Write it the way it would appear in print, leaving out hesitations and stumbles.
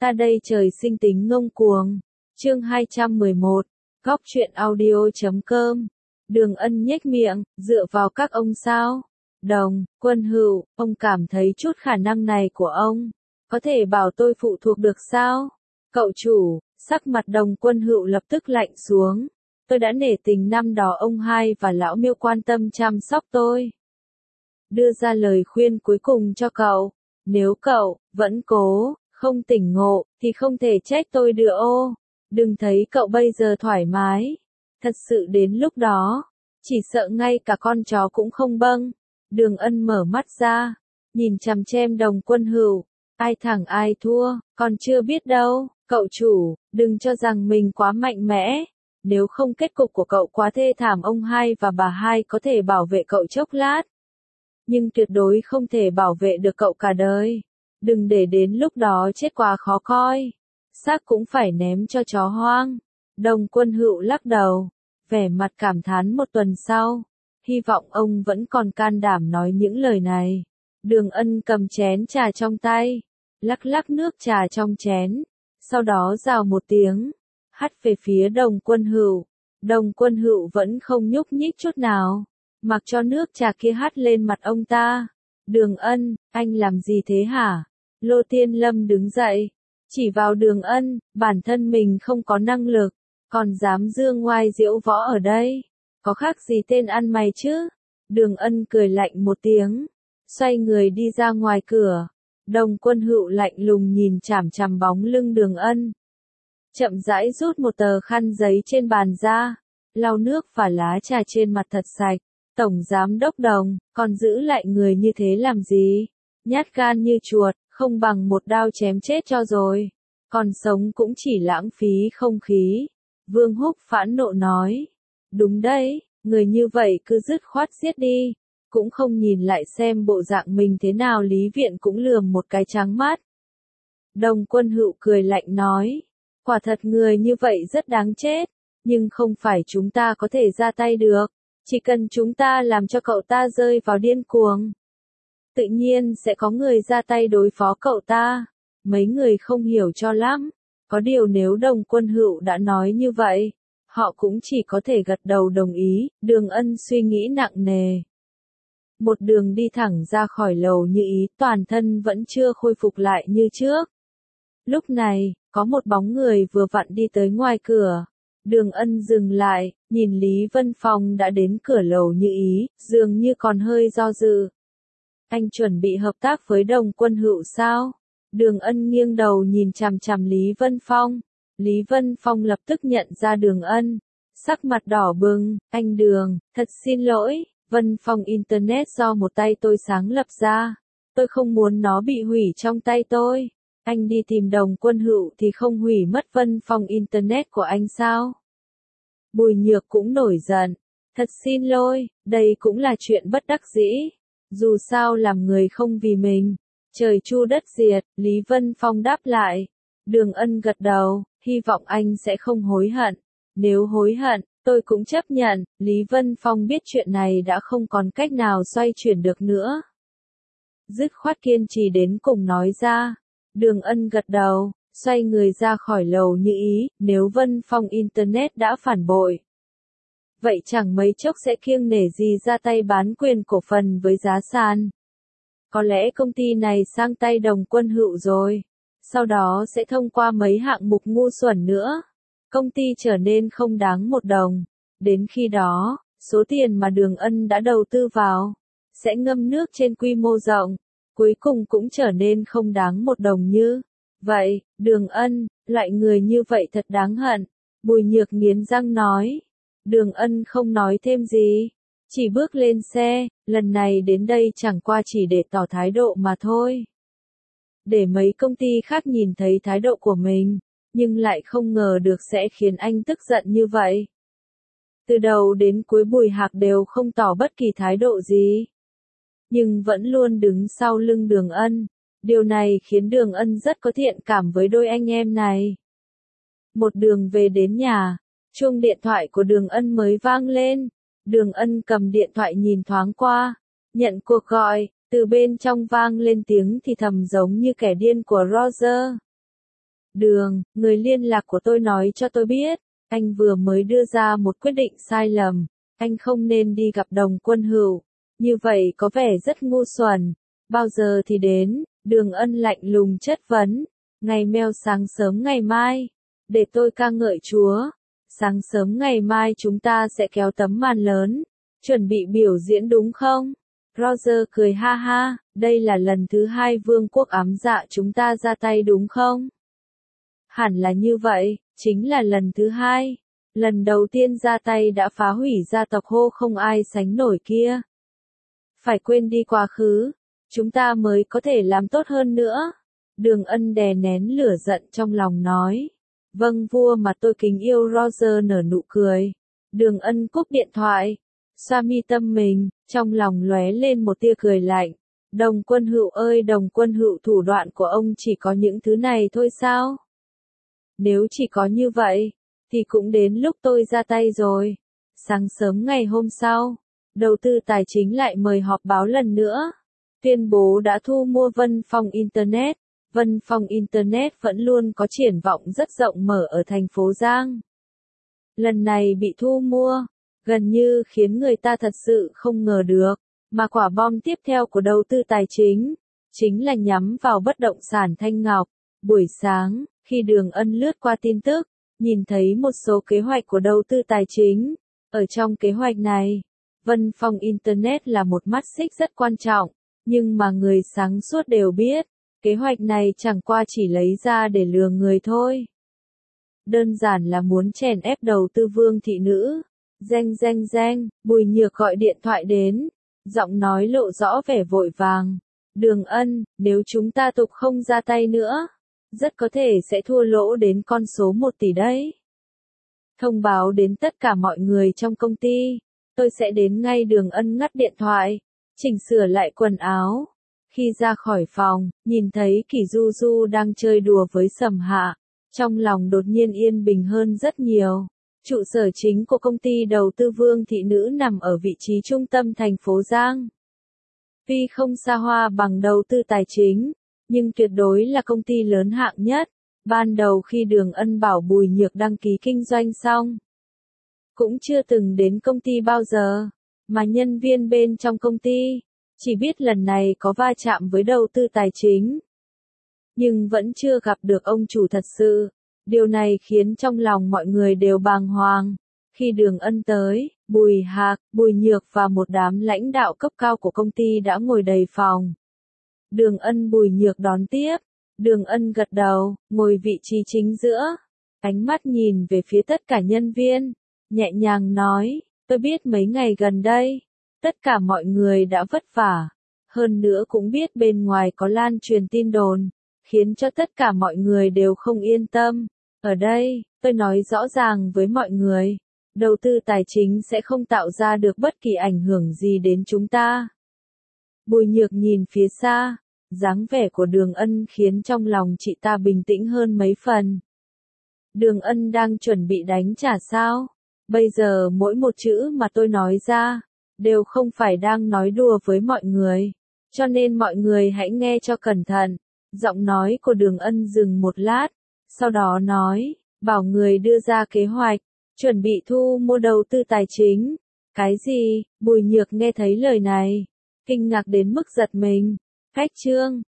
Ta đây trời sinh tính ngông cuồng. Chương 211, góc truyện audio.com. Đường Ân nhếch miệng, dựa vào các ông sao? Đồng, Quân Hữu, ông cảm thấy chút khả năng này của ông, có thể bảo tôi phụ thuộc được sao? Cậu chủ, sắc mặt Đồng Quân Hữu lập tức lạnh xuống. Tôi đã nể tình năm đó ông hai và lão Miêu quan tâm chăm sóc tôi. Đưa ra lời khuyên cuối cùng cho cậu. Nếu cậu vẫn cố, không tỉnh ngộ, thì không thể trách tôi được ô. Đừng thấy cậu bây giờ thoải mái. Thật sự đến lúc đó, chỉ sợ ngay cả con chó cũng không bâng. Đường Ân mở mắt ra, nhìn chằm chằm Đồng Quân Hữu. Ai thắng ai thua, còn chưa biết đâu. Cậu chủ, đừng cho rằng mình quá mạnh mẽ. Nếu không kết cục của cậu quá thê thảm, ông hai và bà hai có thể bảo vệ cậu chốc lát, nhưng tuyệt đối không thể bảo vệ được cậu cả đời. Đừng để đến lúc đó chết quá khó coi. Xác cũng phải ném cho chó hoang. Đồng Quân Hữu lắc đầu, vẻ mặt cảm thán một tuần sau. Hy vọng ông vẫn còn can đảm nói những lời này. Đường Ân cầm chén trà trong tay, lắc lắc nước trà trong chén, sau đó rào một tiếng, hắt về phía Đồng Quân Hữu. Đồng Quân Hữu vẫn không nhúc nhích chút nào, mặc cho nước trà kia hắt lên mặt ông ta. Đường Ân, anh làm gì thế hả? Lô Tiên Lâm đứng dậy, chỉ vào Đường Ân, bản thân mình không có năng lực, còn dám dương ngoai diễu võ ở đây, có khác gì tên ăn mày chứ? Đường Ân cười lạnh một tiếng, xoay người đi ra ngoài cửa. Đồng Quân Hữu lạnh lùng nhìn chằm chằm bóng lưng Đường Ân, chậm rãi rút một tờ khăn giấy trên bàn ra, lau nước và lá trà trên mặt thật sạch. Tổng giám đốc Đồng, còn giữ lại người như thế làm gì? Nhát gan như chuột, không bằng một đao chém chết cho rồi. Còn sống cũng chỉ lãng phí không khí. Vương Húc phẫn nộ nói. Đúng đấy, người như vậy cứ dứt khoát giết đi. Cũng không nhìn lại xem bộ dạng mình thế nào. Lý Viện cũng lườm một cái trắng mắt. Đồng Quân Hữu cười lạnh nói. Quả thật người như vậy rất đáng chết. Nhưng không phải chúng ta có thể ra tay được. Chỉ cần chúng ta làm cho cậu ta rơi vào điên cuồng, tự nhiên sẽ có người ra tay đối phó cậu ta. Mấy người không hiểu cho lắm. Có điều nếu Đồng Quân Hữu đã nói như vậy, họ cũng chỉ có thể gật đầu đồng ý. Đường Ân suy nghĩ nặng nề, một đường đi thẳng ra khỏi lầu Như Ý, toàn thân vẫn chưa khôi phục lại như trước. Lúc này, có một bóng người vừa vặn đi tới ngoài cửa. Đường Ân dừng lại, nhìn Lý Vân Phong đã đến cửa lầu Như Ý, dường như còn hơi do dự. Anh chuẩn bị hợp tác với Đồng Quân Hữu sao? Đường Ân nghiêng đầu nhìn chằm chằm Lý Vân Phong. Lý Vân Phong lập tức nhận ra Đường Ân, sắc mặt đỏ bừng. Anh Đường, thật xin lỗi, Vân Phong Internet do một tay tôi sáng lập ra. Tôi không muốn nó bị hủy trong tay tôi. Anh đi tìm Đồng Quân Hữu thì không hủy mất Vân Phong Internet của anh sao? Bùi Nhược cũng nổi giận. Thật xin lỗi, đây cũng là chuyện bất đắc dĩ. Dù sao làm người không vì mình, trời chu đất diệt. Lý Vân Phong đáp lại. Đường Ân gật đầu, hy vọng anh sẽ không hối hận. Nếu hối hận, tôi cũng chấp nhận. Lý Vân Phong biết chuyện này đã không còn cách nào xoay chuyển được nữa, dứt khoát kiên trì đến cùng nói ra. Đường Ân gật đầu, xoay người ra khỏi lầu Như Ý. Nếu Vân Phong Internet đã phản bội, vậy chẳng mấy chốc sẽ kiêng nể gì ra tay bán quyền cổ phần với giá sàn. Có lẽ công ty này sang tay Đồng Quân Hữu rồi. Sau đó sẽ thông qua mấy hạng mục ngu xuẩn nữa. Công ty trở nên không đáng một đồng. Đến khi đó, số tiền mà Đường Ân đã đầu tư vào sẽ ngâm nước trên quy mô rộng. Cuối cùng cũng trở nên không đáng một đồng như vậy. Đường Ân, loại người như vậy thật đáng hận. Bùi Nhược nghiến răng nói. Đường Ân không nói thêm gì, chỉ bước lên xe. Lần này đến đây chẳng qua chỉ để tỏ thái độ mà thôi, để mấy công ty khác nhìn thấy thái độ của mình, nhưng lại không ngờ được sẽ khiến anh tức giận như vậy. Từ đầu đến cuối Bùi Hạc đều không tỏ bất kỳ thái độ gì, nhưng vẫn luôn đứng sau lưng Đường Ân. Điều này khiến Đường Ân rất có thiện cảm với đôi anh em này. Một đường về đến nhà, chuông điện thoại của Đường Ân mới vang lên. Đường Ân cầm điện thoại nhìn thoáng qua, nhận cuộc gọi. Từ bên trong vang lên tiếng thì thầm giống như kẻ điên của Roger. Đường, người liên lạc của tôi nói cho tôi biết, anh vừa mới đưa ra một quyết định sai lầm, anh không nên đi gặp Đồng Quân Hữu, như vậy có vẻ rất ngu xuẩn, bao giờ thì đến, Đường Ân lạnh lùng chất vấn, ngày mèo sáng sớm ngày mai, để tôi ca ngợi Chúa, sáng sớm ngày mai chúng ta sẽ kéo tấm màn lớn, chuẩn bị biểu diễn đúng không? Roger cười ha ha, đây là lần thứ 2 vương quốc ám dạ chúng ta ra tay đúng không? Hẳn là như vậy, chính là lần thứ 2. Lần đầu tiên ra tay đã phá hủy gia tộc Hô không ai sánh nổi kia. Phải quên đi quá khứ, chúng ta mới có thể làm tốt hơn nữa. Đường Ân đè nén lửa giận trong lòng nói. Vâng vua mà tôi kính yêu, Roger nở nụ cười. Đường Ân cúp điện thoại, xoa mi tâm mình, trong lòng lóe lên một tia cười lạnh. Đồng Quân Hữu ơi, Đồng Quân Hữu, thủ đoạn của ông chỉ có những thứ này thôi sao? Nếu chỉ có như vậy, thì cũng đến lúc tôi ra tay rồi. Sáng sớm ngày hôm sau, đầu tư tài chính lại mời họp báo lần nữa. Tuyên bố đã thu mua Vân Phong Internet. Vân Phong Internet vẫn luôn có triển vọng rất rộng mở ở thành phố Giang. Lần này bị thu mua, gần như khiến người ta thật sự không ngờ được, mà quả bom tiếp theo của đầu tư tài chính là nhắm vào bất động sản Thanh Ngọc. Buổi sáng, khi Đường Ân lướt qua tin tức, nhìn thấy một số kế hoạch của đầu tư tài chính. Ở trong kế hoạch này, Vân Phong Internet là một mắt xích rất quan trọng, nhưng mà người sáng suốt đều biết, kế hoạch này chẳng qua chỉ lấy ra để lừa người thôi. Đơn giản là muốn chèn ép đầu tư Vương thị nữ. Reng, Bùi Nhược gọi điện thoại đến, giọng nói lộ rõ vẻ vội vàng. Đường Ân, nếu chúng ta tục không ra tay nữa, rất có thể sẽ thua lỗ đến con số 1 tỷ đấy. Thông báo đến tất cả mọi người trong công ty, tôi sẽ đến ngay. Đường Ân ngắt điện thoại, chỉnh sửa lại quần áo. Khi ra khỏi phòng, nhìn thấy Kỷ Du Du đang chơi đùa với Sầm Hạ, trong lòng đột nhiên yên bình hơn rất nhiều. Trụ sở chính của công ty đầu tư Vương thị nữ nằm ở vị trí trung tâm thành phố Giang. Tuy không xa hoa bằng đầu tư tài chính, nhưng tuyệt đối là công ty lớn hạng nhất. Ban đầu khi Đường Ân bảo Bùi Nhược đăng ký kinh doanh xong, cũng chưa từng đến công ty bao giờ, mà nhân viên bên trong công ty chỉ biết lần này có va chạm với đầu tư tài chính, nhưng vẫn chưa gặp được ông chủ thật sự. Điều này khiến trong lòng mọi người đều bàng hoàng. Khi Đường Ân tới, Bùi Hạc, Bùi Nhược và một đám lãnh đạo cấp cao của công ty đã ngồi đầy phòng. Đường Ân Bùi Nhược đón tiếp. Đường Ân gật đầu, ngồi vị trí chính giữa. Ánh mắt nhìn về phía tất cả nhân viên, nhẹ nhàng nói, tôi biết mấy ngày gần đây, tất cả mọi người đã vất vả. Hơn nữa cũng biết bên ngoài có lan truyền tin đồn, khiến cho tất cả mọi người đều không yên tâm. Ở đây, tôi nói rõ ràng với mọi người, đầu tư tài chính sẽ không tạo ra được bất kỳ ảnh hưởng gì đến chúng ta. Bùi Nhược nhìn phía xa, dáng vẻ của Đường Ân khiến trong lòng chị ta bình tĩnh hơn mấy phần. Đường Ân đang chuẩn bị đánh trả sao? Bây giờ mỗi một chữ mà tôi nói ra, đều không phải đang nói đùa với mọi người, cho nên mọi người hãy nghe cho cẩn thận. Giọng nói của Đường Ân dừng một lát, sau đó nói, bảo người đưa ra kế hoạch, chuẩn bị thu mua đầu tư tài chính. Cái gì? Bùi Nhược nghe thấy lời này, kinh ngạc đến mức giật mình. Khách trương,